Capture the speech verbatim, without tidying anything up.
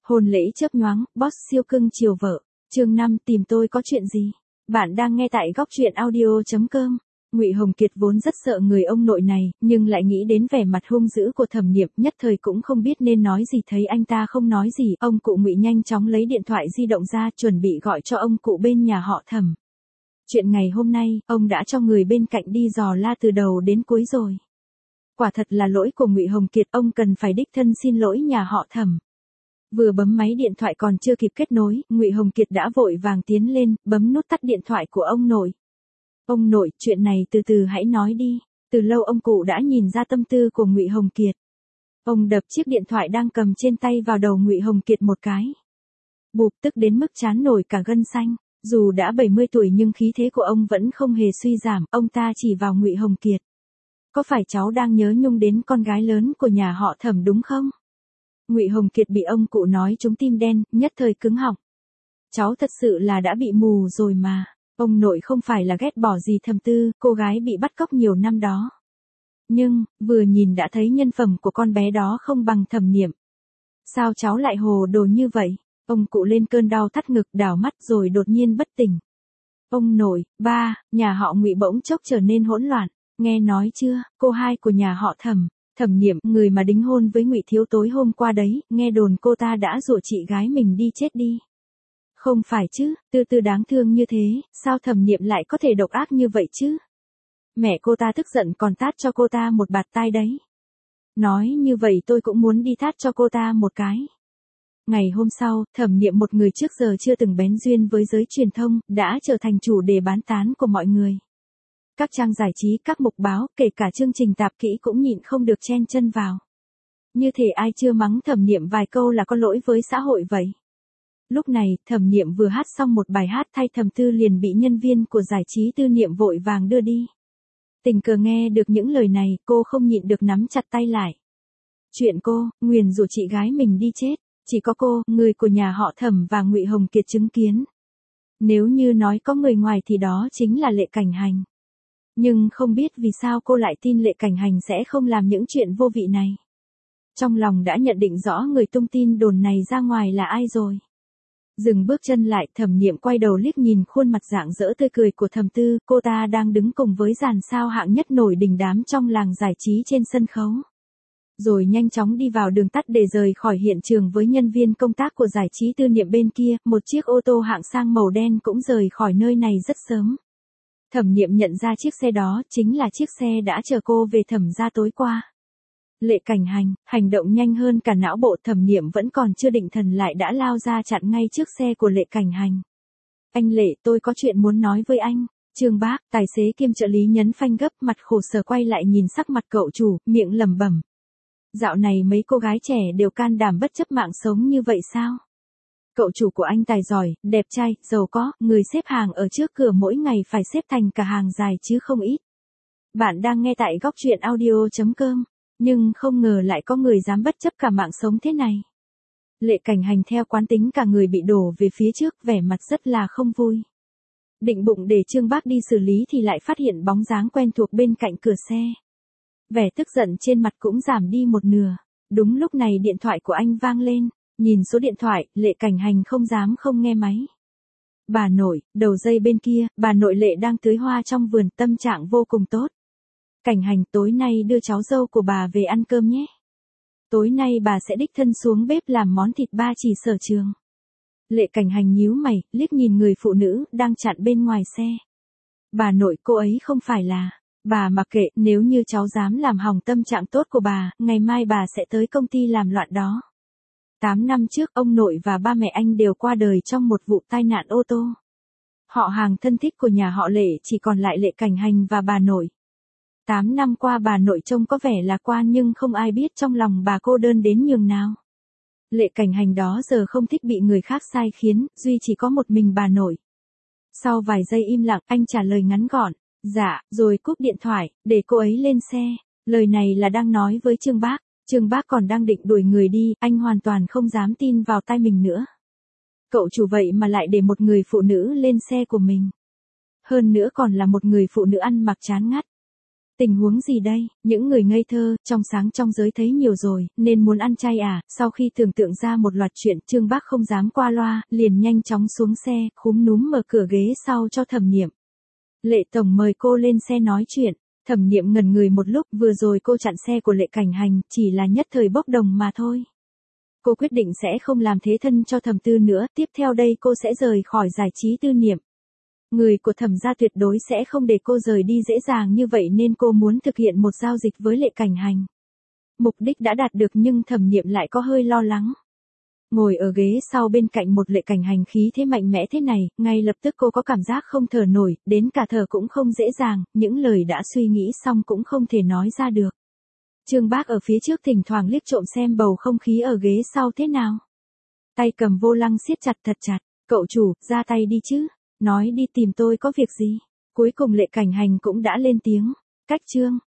Hôn lễ chớp nhoáng, boss siêu cưng chiều vợ. Chương năm, tìm tôi có chuyện gì? Bạn đang nghe tại góc truyện audio chấm com. Ngụy Hồng Kiệt vốn rất sợ người ông nội này, nhưng lại nghĩ đến vẻ mặt hung dữ của Thẩm Niệm, nhất thời cũng không biết nên nói gì. Thấy anh ta không nói gì, ông cụ Ngụy nhanh chóng lấy điện thoại di động ra, chuẩn bị gọi cho ông cụ bên nhà họ Thẩm. Chuyện ngày hôm nay, ông đã cho người bên cạnh đi dò la từ đầu đến cuối rồi. Quả thật là lỗi của Ngụy Hồng Kiệt, ông cần phải đích thân xin lỗi nhà họ Thẩm. Vừa bấm máy điện thoại còn chưa kịp kết nối, Ngụy Hồng Kiệt đã vội vàng tiến lên, bấm nút tắt điện thoại của ông nội. Ông nội, chuyện này từ từ hãy nói đi. Từ lâu ông cụ đã nhìn ra tâm tư của Ngụy Hồng Kiệt. Ông đập chiếc điện thoại đang cầm trên tay vào đầu Ngụy Hồng Kiệt một cái. Bụp, tức đến mức trán nổi cả gân xanh. Dù đã bảy mươi tuổi nhưng khí thế của ông vẫn không hề suy giảm, ông ta chỉ vào Ngụy Hồng Kiệt. Có phải cháu đang nhớ nhung đến con gái lớn của nhà họ Thẩm đúng không? Ngụy Hồng Kiệt bị ông cụ nói trúng tim đen, nhất thời cứng họng. Cháu thật sự là đã bị mù rồi mà. Ông nội không phải là ghét bỏ gì Thẩm Tư, cô gái bị bắt cóc nhiều năm đó. Nhưng, vừa nhìn đã thấy nhân phẩm của con bé đó không bằng Thẩm Niệm. Sao cháu lại hồ đồ như vậy? Ông cụ lên cơn đau thắt ngực, đảo mắt rồi đột nhiên bất tỉnh. Ông nội, ba, nhà họ Ngụy bỗng chốc trở nên hỗn loạn. Nghe nói chưa, cô hai của nhà họ Thẩm, Thẩm Niệm, người mà đính hôn với Ngụy Thiếu tối hôm qua đấy, nghe đồn cô ta đã dụ chị gái mình đi chết đi. Không phải chứ, Tư Tư đáng thương như thế, sao Thẩm Niệm lại có thể độc ác như vậy chứ? Mẹ cô ta tức giận còn tát cho cô ta một bạt tai đấy. Nói như vậy tôi cũng muốn đi tát cho cô ta một cái. Ngày hôm sau, Thẩm Niệm, một người trước giờ chưa từng bén duyên với giới truyền thông, đã trở thành chủ đề bán tán của mọi người. Các trang giải trí, các mục báo, kể cả chương trình tạp kỹ cũng nhịn không được chen chân vào. Như thể ai chưa mắng Thẩm Niệm vài câu là có lỗi với xã hội vậy. Lúc này, Thẩm Niệm vừa hát xong một bài hát thay Thẩm Tư liền bị nhân viên của giải trí Tư Niệm vội vàng đưa đi. Tình cờ nghe được những lời này, cô không nhịn được nắm chặt tay lại. Chuyện cô, nguyền rủa chị gái mình đi chết, chỉ có cô, người của nhà họ Thẩm và Ngụy Hồng Kiệt chứng kiến. Nếu như nói có người ngoài thì đó chính là Lệ Cảnh Hành. Nhưng không biết vì sao cô lại tin Lệ Cảnh Hành sẽ không làm những chuyện vô vị này. Trong lòng đã nhận định rõ người tung tin đồn này ra ngoài là ai rồi. Dừng bước chân lại, Thẩm Niệm quay đầu liếc nhìn khuôn mặt rạng rỡ tươi cười của Thẩm Tư, cô ta đang đứng cùng với dàn sao hạng nhất nổi đình đám trong làng giải trí trên sân khấu. Rồi nhanh chóng đi vào đường tắt để rời khỏi hiện trường với nhân viên công tác của giải trí Tư Niệm bên kia, một chiếc ô tô hạng sang màu đen cũng rời khỏi nơi này rất sớm. Thẩm Niệm nhận ra chiếc xe đó chính là chiếc xe đã chở cô về Thẩm gia tối qua. Lệ Cảnh Hành, hành động nhanh hơn cả não bộ, Thẩm Niệm vẫn còn chưa định thần lại đã lao ra chặn ngay trước xe của Lệ Cảnh Hành. Anh Lệ, tôi có chuyện muốn nói với anh. Trương Bác, tài xế kiêm trợ lý nhấn phanh gấp, mặt khổ sở quay lại nhìn sắc mặt cậu chủ, miệng lẩm bẩm. Dạo này mấy cô gái trẻ đều can đảm bất chấp mạng sống như vậy sao? Cậu chủ của anh tài giỏi, đẹp trai, giàu có, người xếp hàng ở trước cửa mỗi ngày phải xếp thành cả hàng dài chứ không ít. Bạn đang nghe tại góc truyện audio chấm com, nhưng không ngờ lại có người dám bất chấp cả mạng sống thế này. Lệ Cảnh Hành theo quán tính cả người bị đổ về phía trước, vẻ mặt rất là không vui. Định bụng để Trương Bác đi xử lý thì lại phát hiện bóng dáng quen thuộc bên cạnh cửa xe. Vẻ tức giận trên mặt cũng giảm đi một nửa. Đúng lúc này điện thoại của anh vang lên. Nhìn số điện thoại, Lệ Cảnh Hành không dám không nghe máy. Bà nội, đầu dây bên kia, bà nội Lệ đang tưới hoa trong vườn, tâm trạng vô cùng tốt. Cảnh Hành, tối nay đưa cháu dâu của bà về ăn cơm nhé. Tối nay bà sẽ đích thân xuống bếp làm món thịt ba chỉ sở trường. Lệ Cảnh Hành nhíu mày, liếc nhìn người phụ nữ đang chặn bên ngoài xe. Bà nội, cô ấy không phải là... Bà mặc kệ, nếu như cháu dám làm hỏng tâm trạng tốt của bà, ngày mai bà sẽ tới công ty làm loạn đó. Tám năm trước, ông nội và ba mẹ anh đều qua đời trong một vụ tai nạn ô tô. Họ hàng thân thích của nhà họ Lệ chỉ còn lại Lệ Cảnh Hành và bà nội. Tám năm qua bà nội trông có vẻ lạc quan nhưng không ai biết trong lòng bà cô đơn đến nhường nào. Lệ Cảnh Hành đó giờ không thích bị người khác sai khiến, duy chỉ có một mình bà nội. Sau vài giây im lặng, anh trả lời ngắn gọn. Dạ, rồi cúp điện thoại, để cô ấy lên xe. Lời này là đang nói với Trương Bác. Trương Bác còn đang định đuổi người đi, anh hoàn toàn không dám tin vào tai mình nữa. Cậu chủ vậy mà lại để một người phụ nữ lên xe của mình. Hơn nữa còn là một người phụ nữ ăn mặc chán ngắt. Tình huống gì đây, những người ngây thơ, trong sáng trong giới thấy nhiều rồi, nên muốn ăn chay à, sau khi tưởng tượng ra một loạt chuyện, Trương Bác không dám qua loa, liền nhanh chóng xuống xe, khúm núm mở cửa ghế sau cho Thẩm Niệm. Lệ Tổng mời cô lên xe nói chuyện, Thẩm Niệm ngẩn người một lúc, vừa rồi cô chặn xe của Lệ Cảnh Hành, chỉ là nhất thời bốc đồng mà thôi. Cô quyết định sẽ không làm thế thân cho Thẩm Tư nữa, tiếp theo đây cô sẽ rời khỏi giải trí Tư Niệm. Người của Thẩm gia tuyệt đối sẽ không để cô rời đi dễ dàng như vậy nên cô muốn thực hiện một giao dịch với Lệ Cảnh Hành. Mục đích đã đạt được nhưng Thẩm Niệm lại có hơi lo lắng. Ngồi ở ghế sau bên cạnh một Lệ Cảnh Hành khí thế mạnh mẽ thế này, ngay lập tức cô có cảm giác không thở nổi, đến cả thở cũng không dễ dàng, những lời đã suy nghĩ xong cũng không thể nói ra được. Trương Bác ở phía trước thỉnh thoảng liếc trộm xem bầu không khí ở ghế sau thế nào. Tay cầm vô lăng siết chặt thật chặt, cậu chủ, ra tay đi chứ, nói đi tìm tôi có việc gì. Cuối cùng Lệ Cảnh Hành cũng đã lên tiếng, cách Trương.